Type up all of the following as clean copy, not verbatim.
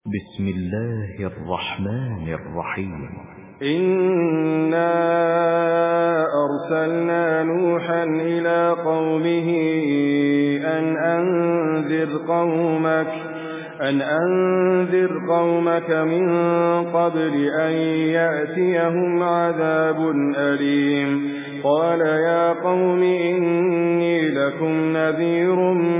بسم الله الرحمن الرحيم. إنا أرسلنا نوحا إلى قومه أن أنذر قومك من قبل أن يأتيهم عذاب أليم. قال يا قوم إني لكم نذير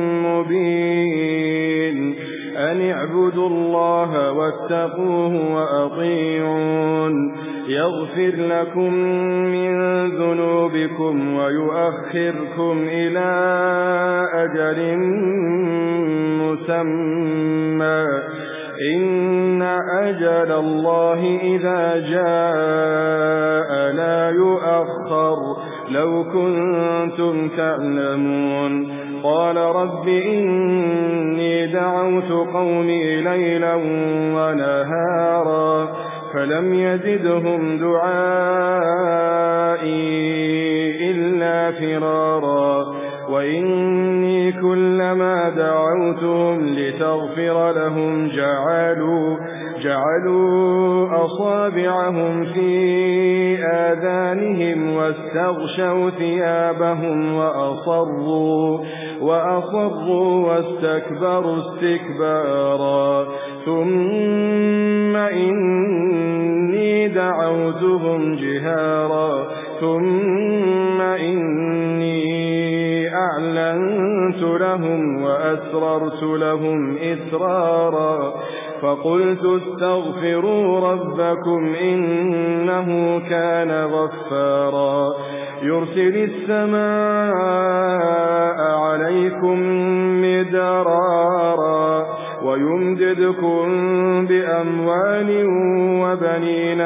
مبين أن اعبدوا الله واتقوه وأطيعون يغفر لكم من ذنوبكم ويؤخركم إلى أجل مسمى إن أجل الله إذا جاء لا يؤخر لو كنتم تعلمون. قال رب إني دعوت قومي ليلا ونهارا فلم يزدهم دعائي إلا فرارا وإني كلما دعوتهم لتغفر لهم جعلوا أصابعهم في آذانهم واستغشوا ثيابهم وأصروا واستكبروا استكبارا ثم إني دعوتهم جهارا ثم إني أعلنت لهم وأسررت لهم إسرارا فقلت استغفروا ربكم إنه كان غفارا يرسل السماء عليكم مدرارا ويمددكم بأموال وبنين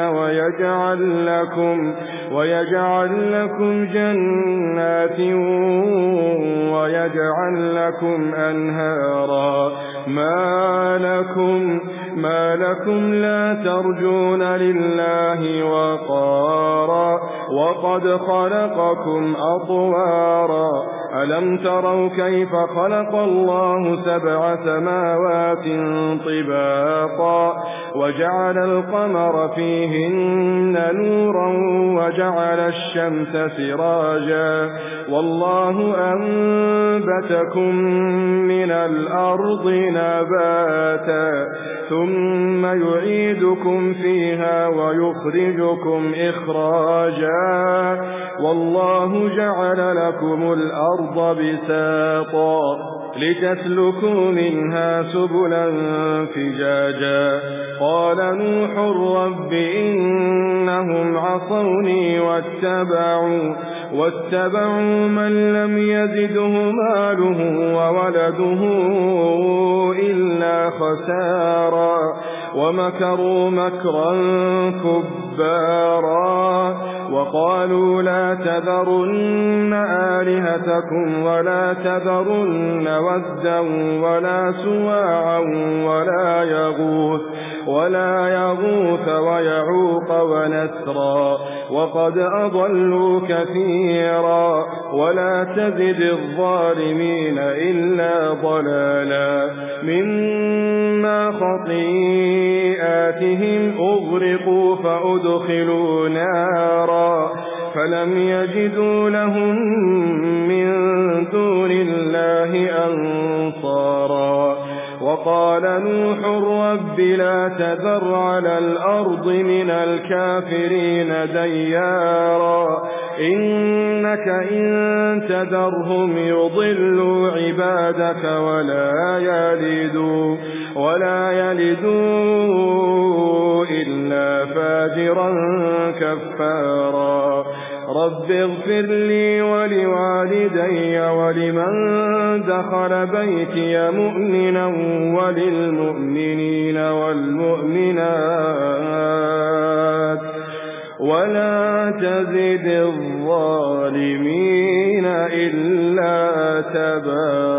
ويجعل لكم جنات ويجعل لكم أنهارا ما لكم لا ترجون لله وقارا وقد خلقكم أطوارا ألم تروا كيف خلق الله 7 سماوات طباقا وجعل القمر فيهن نورا وجعل الشمس سراجا والله أنبتكم من الأرض نباتا ثم يعيدكم فيها ويخرجكم إخراجا والله جعل لكم الأرض بساطا لتسلكوا منها سبلا فجاجا قال نوح رب إنهم عصوني واتبعوا من لم يزده ماله وولده إلا خسارا ومكروا مكرا كبارا وقالوا لا تذرن آلهتكم ولا تذرن ودا ولا سواعا ولا يغوث ويعوق ونسرا وقد أضلوا كثيرا ولا تزد الظالمين إلا ضلالا مما خطيئاتهم أغرقوا فأدخلوا نارا فلم يجدوا لهم من دون الله أنصارا وقال نوح رب لا تذر على الأرض من الكافرين ديارا إنك إن تذرهم يضلوا عبادك ولا يلدوا إلا فاجرا كفارا رب اغفر لي ولوالدي ولمن دخل بيتي مؤمنا وللمؤمنين والمؤمنات ولا تزد الظالمين إلا تبارا.